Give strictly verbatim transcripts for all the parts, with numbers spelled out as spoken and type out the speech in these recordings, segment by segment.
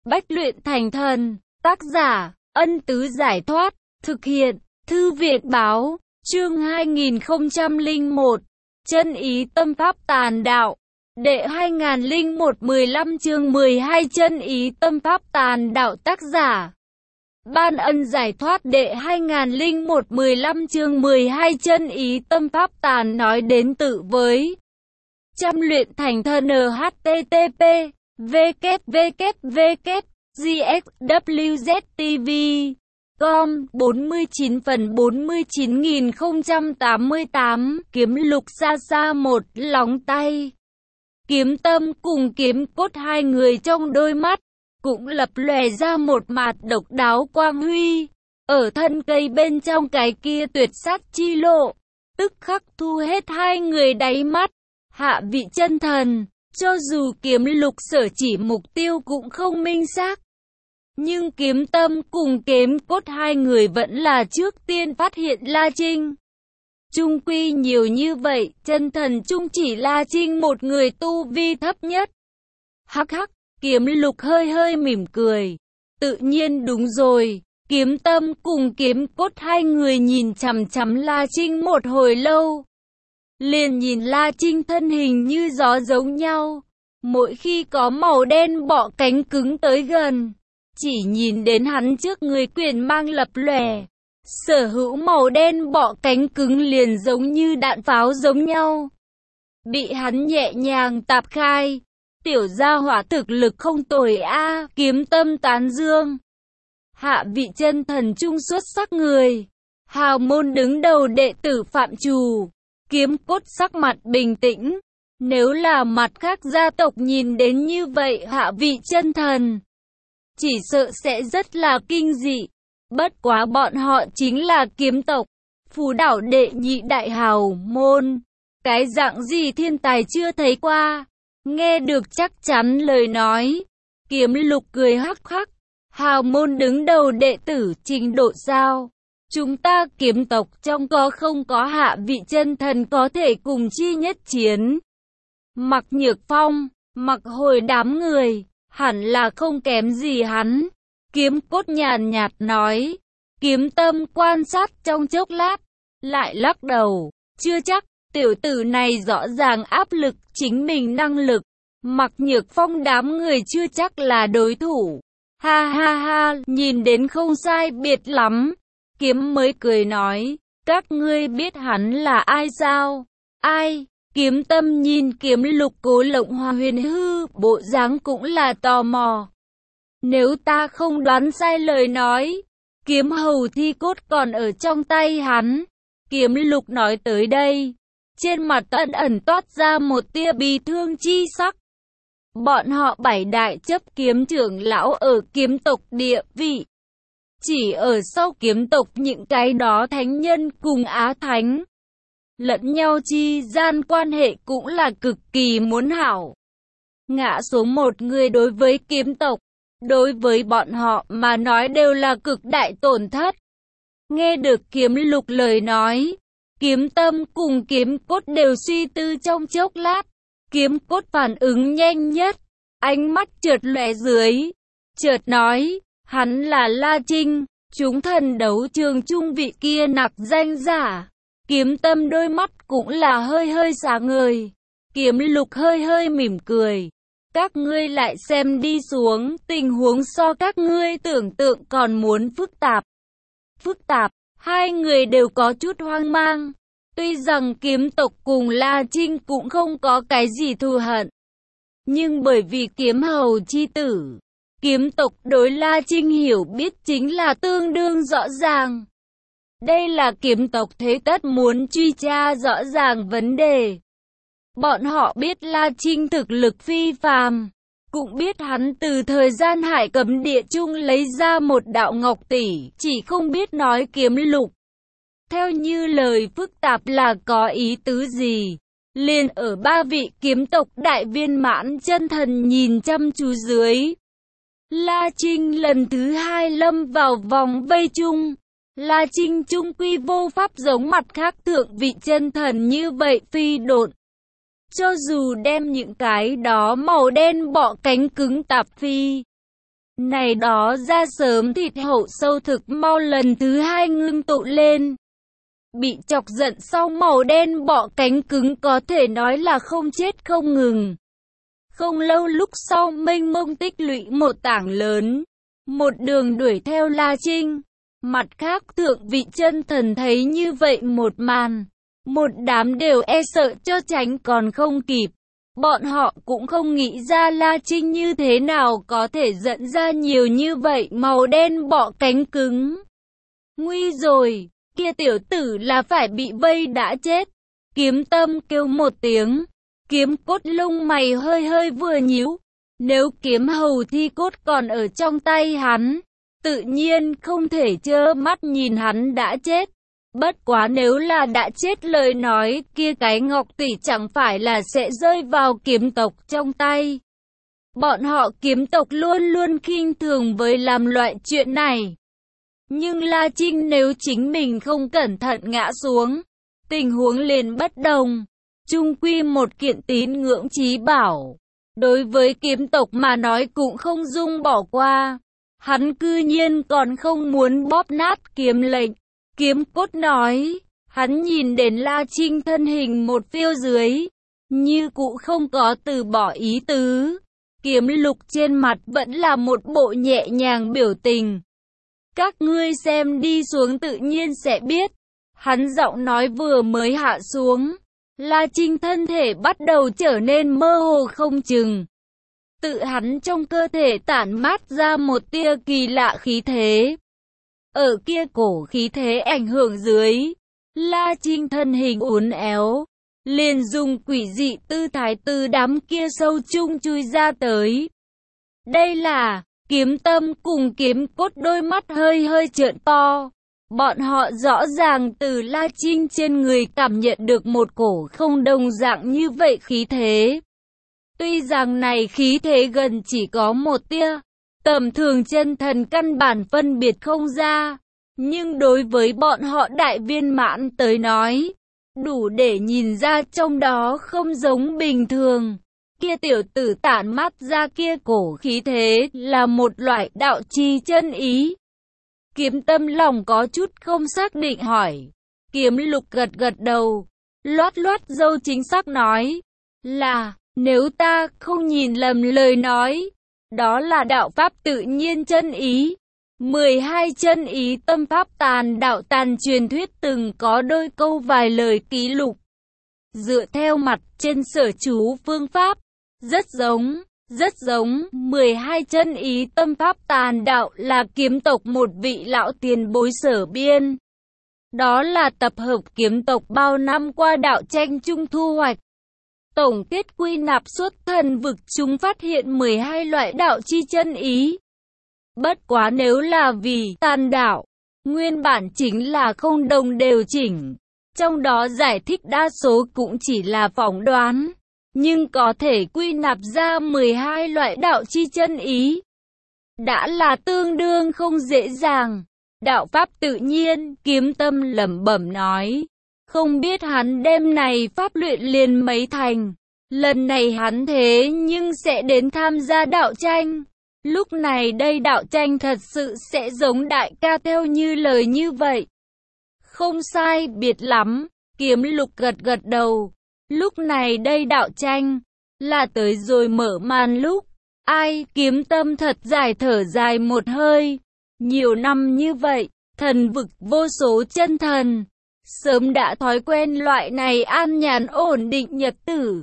Bách luyện thành thần. Tác giả, Ân Tứ Giải Thoát. Thực hiện, Thư Viện Báo. Chương hai nghìn không trăm lẻ một. Chân ý tâm pháp tàn đạo. Đệ hai nghìn lẻ một mười lăm chương mười hai chân ý tâm pháp tàn đạo. Tác giả, Ban Ân Giải Thoát. Đệ hai nghìn lẻ một mười lăm chương mười hai chân ý tâm pháp tàn. Nói đến tự với trăm luyện thành thần. Http www gxwztv com bốn mươi chín phần bốn mươi chín nghìn không trăm tám mươi tám. Kiếm lục xa xa một lóng tay. Kiếm tâm cùng kiếm cốt hai người trong đôi mắt cũng lập lòe ra một mạt độc đáo quang huy. Ở thân cây bên trong cái kia tuyệt sát chi lộ, tức khắc thu hết hai người đáy mắt. Hạ vị chân thần, cho dù kiếm lục sở chỉ mục tiêu cũng không minh xác, nhưng kiếm tâm cùng kiếm cốt hai người vẫn là trước tiên phát hiện La Trinh. Chung quy nhiều như vậy, chân thần chung chỉ La Trinh một người tu vi thấp nhất. Hắc hắc, kiếm lục hơi hơi mỉm cười. Tự nhiên đúng rồi, kiếm tâm cùng kiếm cốt hai người nhìn chằm chằm La Trinh một hồi lâu. Liền nhìn La Trinh thân hình như gió giống nhau. Mỗi khi có màu đen bọ cánh cứng tới gần, chỉ nhìn đến hắn trước người quyền mang lập lòe. Sở hữu màu đen bọ cánh cứng liền giống như đạn pháo giống nhau, bị hắn nhẹ nhàng tạp khai. Tiểu gia hỏa thực lực không tồi a. Kiếm tâm tán dương. Hạ vị chân thần trung xuất sắc người, hào môn đứng đầu đệ tử Phạm Trù. Kiếm cốt sắc mặt bình tĩnh. Nếu là mặt khác gia tộc nhìn đến như vậy hạ vị chân thần, chỉ sợ sẽ rất là kinh dị. Bất quá bọn họ chính là kiếm tộc, Phù Đảo đệ nhị đại hào môn. Cái dạng gì thiên tài chưa thấy qua. Nghe được chắc chắn lời nói, kiếm lục cười hắc hắc. Hào môn đứng đầu đệ tử trình độ sao? Chúng ta kiếm tộc trong có không có hạ vị chân thần có thể cùng chi nhất chiến. Mặc Nhược Phong, Mặc Hồi đám người, hẳn là không kém gì hắn. Kiếm cốt nhàn nhạt nói. Kiếm tâm quan sát trong chốc lát, lại lắc đầu. Chưa chắc, tiểu tử này rõ ràng áp lực chính mình năng lực. Mặc Nhược Phong đám người chưa chắc là đối thủ. Ha ha ha, nhìn đến không sai biệt lắm. Kiếm mới cười nói. Các ngươi biết hắn là ai sao? Ai? Kiếm tâm nhìn kiếm lục Cố Lộng Hoa huyền hư, bộ dáng cũng là tò mò. Nếu ta không đoán sai lời nói, kiếm hầu thi cốt còn ở trong tay hắn. Kiếm lục nói tới đây, trên mặt ẩn ẩn toát ra một tia bi thương chi sắc. Bọn họ bảy đại chấp kiếm trưởng lão ở kiếm tộc địa vị, chỉ ở sau kiếm tộc những cái đó thánh nhân cùng á thánh. Lẫn nhau chi gian quan hệ cũng là cực kỳ muốn hảo. Ngã xuống một người đối với kiếm tộc, đối với bọn họ mà nói đều là cực đại tổn thất. Nghe được kiếm lục lời nói, kiếm tâm cùng kiếm cốt đều suy tư trong chốc lát. Kiếm cốt phản ứng nhanh nhất, ánh mắt chợt lóe dưới, chợt nói, hắn là La Trinh, chúng thần đấu trường trung vị kia nặc danh giả. Kiếm tâm đôi mắt cũng là hơi hơi sáng ngời. Kiếm lục hơi hơi mỉm cười. Các ngươi lại xem đi xuống, tình huống so các ngươi tưởng tượng còn muốn phức tạp. Phức tạp, hai người đều có chút hoang mang. Tuy rằng kiếm tộc cùng La Trinh cũng không có cái gì thù hận, nhưng bởi vì kiếm hầu chi tử, kiếm tộc đối La Trinh hiểu biết chính là tương đương rõ ràng. Đây là kiếm tộc thế tất muốn truy tra rõ ràng vấn đề. Bọn họ biết La Trinh thực lực phi phàm, cũng biết hắn từ thời gian hải cấm địa chung lấy ra một đạo ngọc tỷ, chỉ không biết nói kiếm lục theo như lời phức tạp là có ý tứ gì. Liền ở ba vị kiếm tộc đại viên mãn chân thần nhìn chăm chú dưới, La Trinh lần thứ hai lâm vào vòng vây chung. La Trinh trung quy vô pháp giống mặt khác thượng vị chân thần như vậy phi độn. Cho dù đem những cái đó màu đen bọ cánh cứng tạp phi, Này đó ra sớm thịt hậu sâu thực mau lần thứ hai ngưng tụ lên. Bị chọc giận sau màu đen bọ cánh cứng có thể nói là không chết không ngừng. Không lâu lúc sau mênh mông tích lũy một tảng lớn. Một đường đuổi theo La Trinh. Mặt khác thượng vị chân thần thấy như vậy một màn. Một đám đều e sợ cho tránh còn không kịp. Bọn họ cũng không nghĩ ra La Trinh như thế nào có thể dẫn ra nhiều như vậy màu đen bọ cánh cứng. Nguy rồi, kia tiểu tử là phải bị vây đã chết. Kiếm Tâm kêu một tiếng. Kiếm Cốt lông mày hơi hơi vừa nhíu. Nếu kiếm hầu thi cốt còn ở trong tay hắn, tự nhiên không thể trơ mắt nhìn hắn đã chết. Bất quá nếu là đã chết lời nói, kia cái ngọc tỷ chẳng phải là sẽ rơi vào kiếm tộc trong tay. Bọn họ kiếm tộc luôn luôn khinh thường với làm loại chuyện này. Nhưng La Trinh nếu chính mình không cẩn thận ngã xuống, tình huống liền bất đồng. Chung quy một kiện tín ngưỡng chí bảo, đối với kiếm tộc mà nói cũng không dung bỏ qua. Hắn cư nhiên còn không muốn bóp nát kiếm lệnh. Kiếm Cốt nói, hắn nhìn đến La Trinh thân hình một phiêu dưới, như cũ không có từ bỏ ý tứ. Kiếm Lục trên mặt vẫn là một bộ nhẹ nhàng biểu tình. Các ngươi xem đi xuống tự nhiên sẽ biết. Hắn giọng nói vừa mới hạ xuống, La Trinh thân thể bắt đầu trở nên mơ hồ không chừng. Tự hắn trong cơ thể tản mát ra một tia kỳ lạ khí thế. Ở kia cổ khí thế ảnh hưởng dưới, La Trinh thân hình uốn éo, liền dùng quỷ dị tư thái từ đám kia sâu chung chui ra tới. Đây là Kiếm Tâm cùng Kiếm Cốt đôi mắt hơi hơi trợn to. Bọn họ rõ ràng từ La Trinh trên người cảm nhận được một cổ không đồng dạng như vậy khí thế. Tuy rằng này khí thế gần chỉ có một tia, tầm thường chân thần căn bản phân biệt không ra, nhưng đối với bọn họ đại viên mãn tới nói, đủ để nhìn ra trong đó không giống bình thường. Kia tiểu tử tản mát ra kia cổ khí thế là một loại đạo chi chân ý. Kiếm Tâm lòng có chút không xác định hỏi. Kiếm Lục gật gật đầu, loát loát dâu chính xác nói, là, nếu ta không nhìn lầm lời nói, đó là đạo pháp tự nhiên chân ý. mười hai chân ý tâm pháp tàn đạo tàn truyền thuyết từng có đôi câu vài lời ký lục. Dựa theo mặt trên sở chú phương pháp, rất giống, rất giống, mười hai chân ý tâm pháp tàn đạo là kiếm tộc một vị lão tiền bối sở biên. Đó là tập hợp kiếm tộc bao năm qua đạo tranh chung thu hoạch. Tổng kết quy nạp suốt thần vực chúng phát hiện mười hai loại đạo chi chân ý. Bất quá nếu là vì tàn đạo, nguyên bản chính là không đồng đều chỉnh. Trong đó giải thích đa số cũng chỉ là phỏng đoán. Nhưng có thể quy nạp ra mười hai loại đạo chi chân ý. Đã là tương đương không dễ dàng. Đạo pháp tự nhiên, Kiếm Tâm lẩm bẩm nói. Không biết hắn đêm này pháp luyện liền mấy thành. Lần này hắn thế nhưng sẽ đến tham gia đạo tranh. Lúc này đây đạo tranh thật sự sẽ giống đại ca theo như lời như vậy. Không sai biệt lắm, Kiếm Lục gật gật đầu. Lúc này đây đạo tranh, là tới rồi mở màn lúc. Ai, Kiếm Tâm thật dài thở dài một hơi. Nhiều năm như vậy, thần vực vô số chân thần. Sớm đã thói quen loại này an nhàn ổn định nhật tử.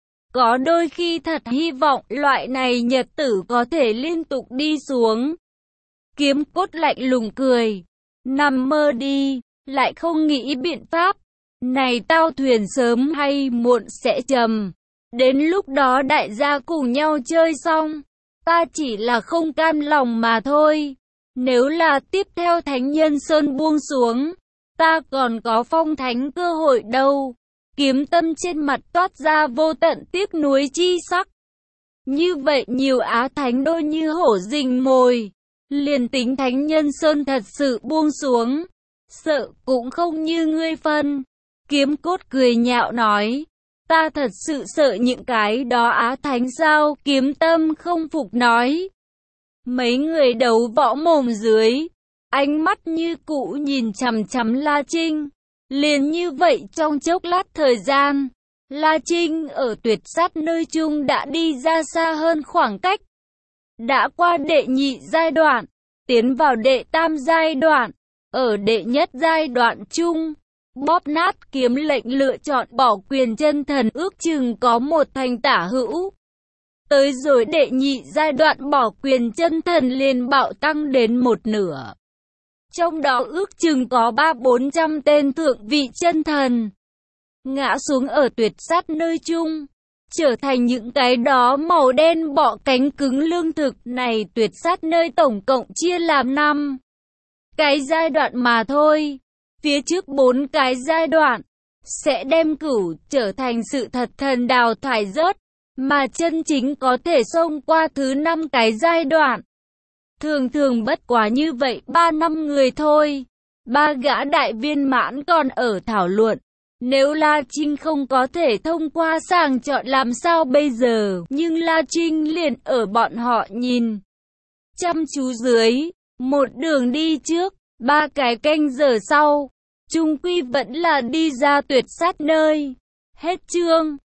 Có đôi khi thật hy vọng loại này nhật tử có thể liên tục đi xuống. Kiếm Cốt lạnh lùng cười. Nằm mơ đi, lại không nghĩ biện pháp. Này tao thuyền sớm hay muộn sẽ trầm. Đến lúc đó đại gia cùng nhau chơi xong. Ta chỉ là không cam lòng mà thôi. Nếu là tiếp theo Thánh Nhân Sơn buông xuống, ta còn có phong thánh cơ hội đâu. Kiếm Tâm trên mặt toát ra vô tận tiếc nuối chi sắc. Như vậy nhiều á thánh đôi như hổ rình mồi. Liền tính Thánh Nhân Sơn thật sự buông xuống, sợ cũng không như ngươi phân. Kiếm Cốt cười nhạo nói. Ta thật sự sợ những cái đó á thánh sao? Kiếm Tâm không phục nói. Mấy người đấu võ mồm dưới, ánh mắt như cũ nhìn chằm chằm La Trinh. Liền như vậy trong chốc lát thời gian, La Trinh ở tuyệt sát nơi chung đã đi ra xa hơn khoảng cách. Đã qua đệ nhị giai đoạn, tiến vào đệ tam giai đoạn. Ở đệ nhất giai đoạn chung, bóp nát kiếm lệnh lựa chọn bỏ quyền chân thần ước chừng có một thành tả hữu. Tới rồi đệ nhị giai đoạn bỏ quyền chân thần liền bạo tăng đến một nửa. Trong đó ước chừng có ba bốn trăm tên thượng vị chân thần ngã xuống ở tuyệt sát nơi chung, trở thành những cái đó màu đen bọ cánh cứng lương thực. Này tuyệt sát nơi tổng cộng chia làm năm cái giai đoạn mà thôi. Phía trước bốn cái giai đoạn sẽ đem cửu trở thành sự thật thần đào thải rớt, mà chân chính có thể xông qua thứ năm cái giai đoạn. Thường thường bất quá như vậy ba năm người thôi. Ba gã đại viên mãn còn ở thảo luận. Nếu La Trinh không có thể thông qua sàng chọn làm sao bây giờ? Nhưng La Trinh liền ở bọn họ nhìn chăm chú dưới, một đường đi trước, ba cái canh giờ sau, chung quy vẫn là đi ra tuyệt sát nơi. Hết chương.